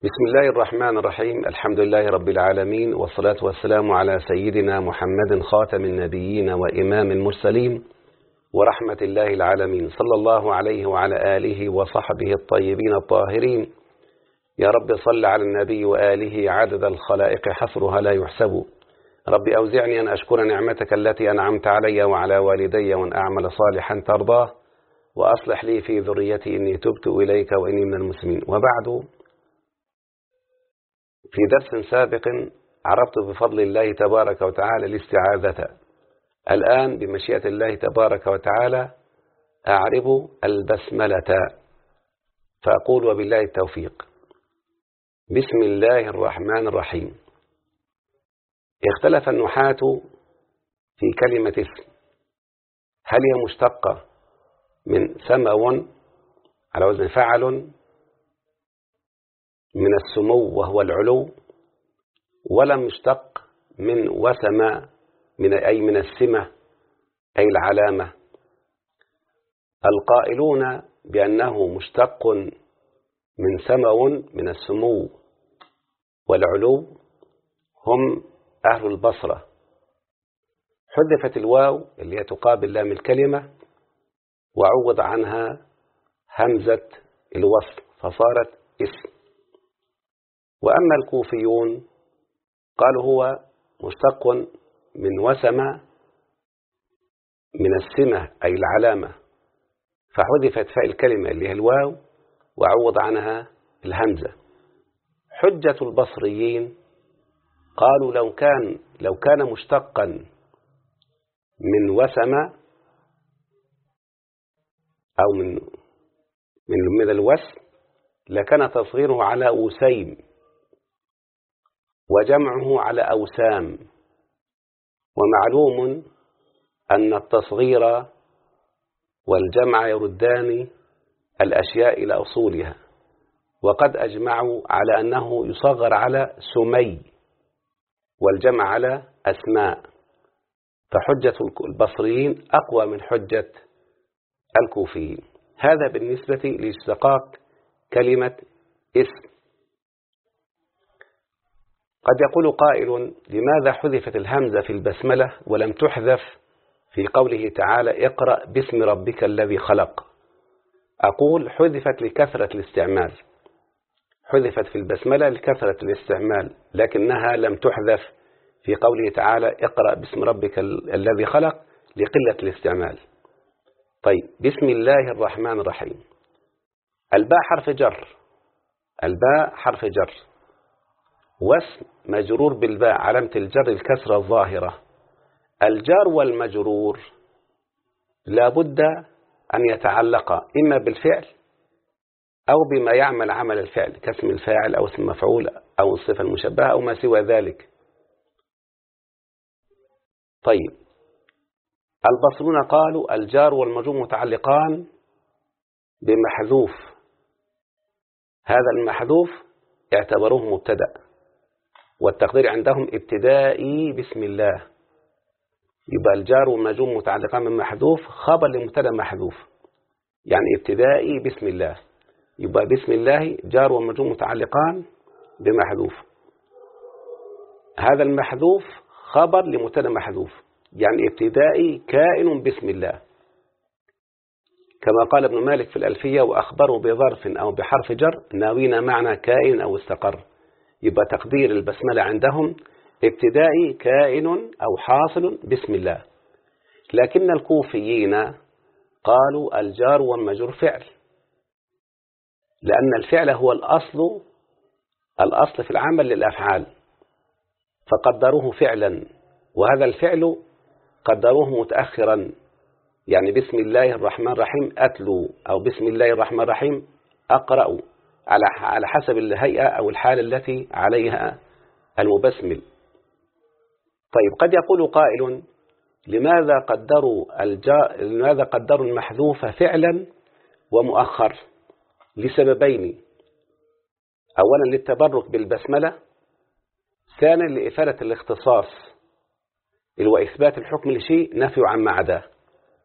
بسم الله الرحمن الرحيم. الحمد لله رب العالمين، والصلاة والسلام على سيدنا محمد خاتم النبيين وإمام المرسلين ورحمة الله العالمين، صلى الله عليه وعلى آله وصحبه الطيبين الطاهرين. يا رب صل على النبي وآله عدد الخلائق حصرها لا يحسب. رب أوزعني أن أشكر نعمتك التي أنعمت علي وعلى والدي وأن أعمل صالحا ترضاه، وأصلح لي في ذريتي إني تبت إليك وإني من المسلمين. وبعد، في درس سابق عرفت بفضل الله تبارك وتعالى الاستعاذة. الآن بمشيئة الله تبارك وتعالى أعرب البسملة، فأقول وبالله التوفيق. بسم الله الرحمن الرحيم. اختلف النحاة في كلمة اسم، هل هي مشتقة من سمو على وزن فعل من السمو وهو العلو، ولا مشتق من وسم من السمة أي العلامة. القائلون بأنه مشتق من سمو من السمو والعلو هم أهل البصرة. حذفت الواو اللي هي تقابل لام الكلمة وعوض عنها همزة الوصل فصارت اسم. وأما الكوفيون قالوا هو مشتق من وسم من السمة أي العلامة، فحذفت فاء الكلمة اللي هي الواو وعوض عنها الهمزة. حجة البصريين قالوا لو كان مشتقا من وسم أو من الوسم لكان تصغيره على وسيم وجمعه على أوسام. ومعلوم أن التصغير والجمع يردان الأشياء إلى أصولها، وقد أجمعوا على أنه يصغر على سمي والجمع على أسماء، فحجة البصريين أقوى من حجة الكوفيين. هذا بالنسبة لاشتقاق كلمة اسم. قد يقول قائل: لماذا حذفت الهمزة في البسملة ولم تحذف في قوله تعالى اقرأ باسم ربك الذي خلق؟ أقول حذفت لكثرة الاستعمال، حذفت في البسملة لكثرة الاستعمال، لكنها لم تحذف في قوله تعالى اقرأ باسم ربك الذي خلق لقلة الاستعمال. طيب، بسم الله الرحمن الرحيم. الباء حرف جر، الباء حرف جر، واسم مجرور بالباء علامة الجر الكسرة الظاهرة. الجار والمجرور لابد أن يتعلق إما بالفعل أو بما يعمل عمل الفعل كاسم الفاعل أو اسم مفعول أو الصفة المشبهة أو ما سوى ذلك. طيب، البصرون قالوا الجار والمجرور متعلقان بمحذوف، هذا المحذوف اعتبروه مبتدأ، والتقدير عندهم ابتدائي بسم الله. يبقى الجار والمجرور متعلقان بمحذوف خبر لمبتدأ محذوف، يعني ابتدائي بسم الله. يبقى بسم الله جار ومجرور متعلقان بمحذوف، هذا المحذوف خبر لمبتدأ محذوف، يعني ابتدائي كائن بسم الله، كما قال ابن مالك في الألفية: وأخبروا بظرف أو بحرف جر ناوين معنى كائن أو استقر. يبقى تقدير البسملة عندهم ابتدائي كائن أو حاصل بسم الله. لكن الكوفيين قالوا الجار والمجرور فعل، لأن الفعل هو الأصل في العمل للأفعال، فقدروه فعلا، وهذا الفعل قدروه متأخرا، يعني بسم الله الرحمن الرحيم أتلو أو بسم الله الرحمن الرحيم أقرأ، على حسب الهيئة أو الحالة التي عليها المبسمل. طيب، قد يقول قائل: لماذا قدروا المحذوف فعلا ومؤخر؟ لسببين: أولا للتبرك بالبسملة، ثانيا لإفادة الاختصاص وإثبات الحكم لشيء نفي عما عداه.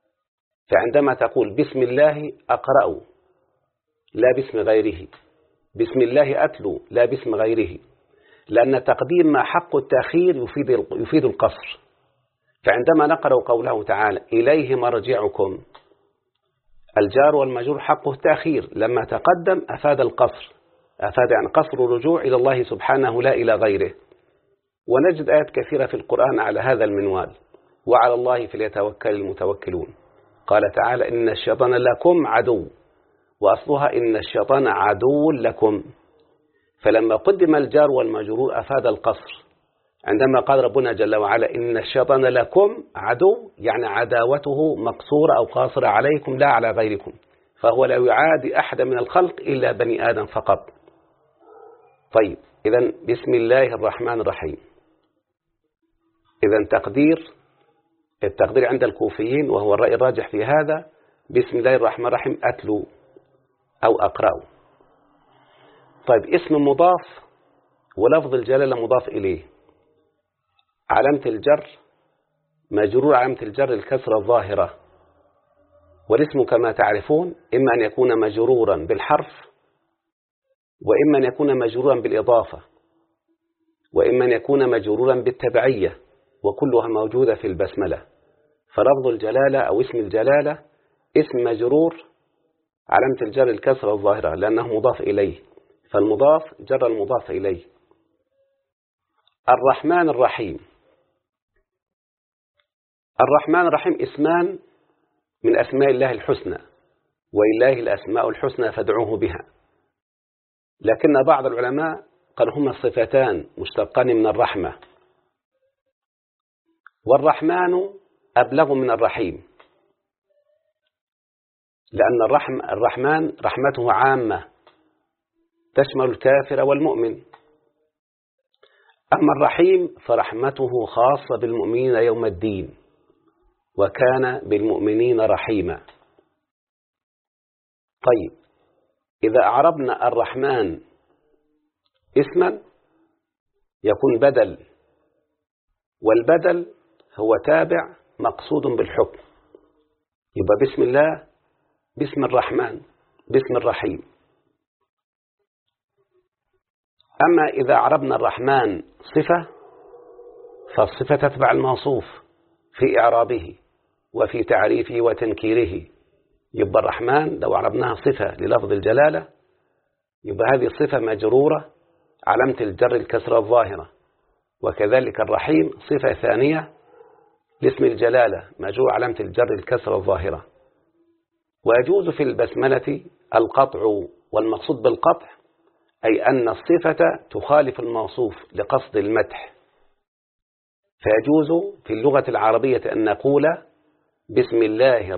فعندما تقول بسم الله أقرأ لا باسم غيره، بسم الله أتلو لا باسم غيره، لأن تقديم ما حق التأخير يفيد القصر. فعندما نقرأ قوله تعالى إليه مرجعكم، الجار والمجرور حقه التأخير، لما تقدم أفاد القصر، أفاد عن قصر الرجوع إلى الله سبحانه لا إلى غيره. ونجد آيات كثيرة في القرآن على هذا المنوال. وعلى الله فليتوكل المتوكلون. قال تعالى إن الشيطان لكم عدو، وأصلها إن الشيطان عدو لكم. فلما قدم الجار والمجرور أفاد القصر. عندما قال ربنا جل وعلا إن الشيطان لكم عدو، يعني عداوته مقصورة أو قاصرة عليكم لا على غيركم، فهو لا يعادي أحد من الخلق إلا بني آدم فقط. طيب، إذن بسم الله الرحمن الرحيم. إذن التقدير عند الكوفيين، وهو الرأي الراجح في هذا، بسم الله الرحمن الرحيم أتلو أو أقرأ. طيب، اسم مضاف ولفظ الجلالة مضاف إليه. علامة الجر مجرور، علامة الجر الكسرة الظاهرة. والاسم كما تعرفون إما أن يكون مجرورا بالحرف، وإما أن يكون مجرورا بالإضافة، وإما أن يكون مجرورا بالتبعية، وكلها موجودة في البسملة. فلفظ الجلالة أو اسم الجلالة اسم مجرور، علامة الجر الكسرة الظاهرة لأنه مضاف إليه، فالمضاف جر المضاف إليه. الرحمن الرحيم. الرحمن الرحيم اسمان من أسماء الله الحسنى، ولله الأسماء الحسنى فادعوه بها. لكن بعض العلماء قال هما صفتان مشتقان من الرحمة، والرحمن أبلغ من الرحيم، لأن الرحمن رحمته عامة تشمل الكافر والمؤمن، أما الرحيم فرحمته خاصة بالمؤمنين يوم الدين، وكان بالمؤمنين رحيما. طيب، إذا أعربنا الرحمن اسما يكون بدل، والبدل هو تابع مقصود بالحكم، يبقى بسم الله باسم الرحمن باسم الرحيم. أما إذا عربنا الرحمن صفة، فالصفة تتبع الموصوف في إعرابه وفي تعريفه وتنكيره. يبقى الرحمن لو عربناها صفة للفظ الجلالة، يبقى هذه الصفة مجرورة علامة الجر الكسرة الظاهرة. وكذلك الرحيم صفة ثانية لاسم الجلالة مجرور علامة الجر الكسرة الظاهرة. ويجوز في البسملة القطع، والمقصود بالقطع أي أن الصفة تخالف الموصوف لقصد المدح. فيجوز في اللغة العربية أن نقول بسم الله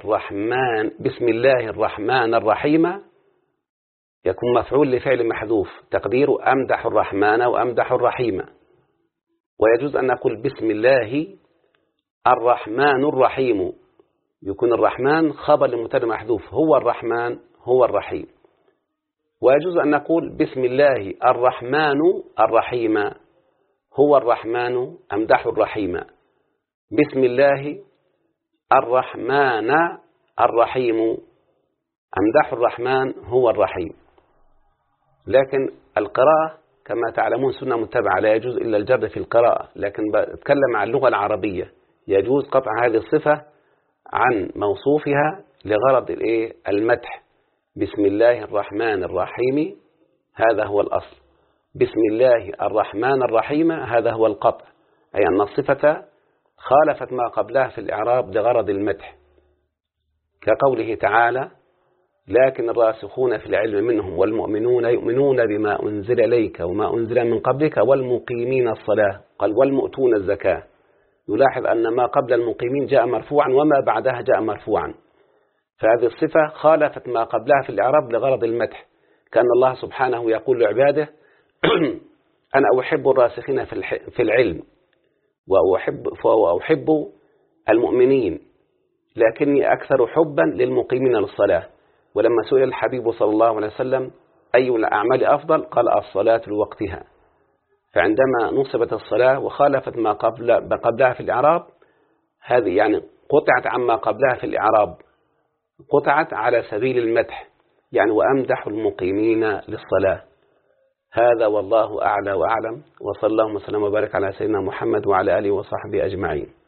الرحمن الرحيم، يكون مفعول لفعل محذوف تقدير أمدح الرحمن وأمدح الرحيم. ويجوز أن نقول بسم الله الرحمن الرحيم، يكون الرحمن خبر لمبتدا محذوف، هو الرحمن هو الرحيم. ويجوز أن نقول بسم الله الرحمن الرحيم، هو الرحمن أمدح الرحيم. بسم الله الرحمن الرحيم أمدح الرحمن هو الرحيم. لكن القراءة كما تعلمون سنة متبعة، لا يجوز إلا الجر في القراءة، لكن بتكلم عن اللغة العربية يجوز قطع هذه الصفة عن موصوفها لغرض المدح. بسم الله الرحمن الرحيم هذا هو الأصل، بسم الله الرحمن الرحيم هذا هو القطع، أي أن الصفة خالفت ما قبلها في الإعراب لغرض المدح، كقوله تعالى لكن الراسخون في العلم منهم والمؤمنون يؤمنون بما أنزل إليك وما أنزل من قبلك والمقيمين الصلاة، قال والمؤتون الزكاة. يلاحظ أن ما قبل المقيمين جاء مرفوعا وما بعدها جاء مرفوعا، فهذه الصفة خالفت ما قبلها في الإعراب لغرض المدح، كأن الله سبحانه يقول لعباده أنا أحب الراسخين في العلم وأحب المؤمنين، لكني أكثر حبا للمقيمين للصلاة. ولما سئل الحبيب صلى الله عليه وسلم أي الأعمال أفضل، قال الصلاة لوقتها. فعندما نصبت الصلاة وخالفت ما قبلها في الإعراب، هذه يعني قطعت عما قبلها في الإعراب، قطعت على سبيل المدح، يعني وأمدح المقيمين للصلاة. هذا والله أعلى وأعلم، وصلى اللهم وسلم وبارك على سيدنا محمد وعلى آله وصحبه أجمعين.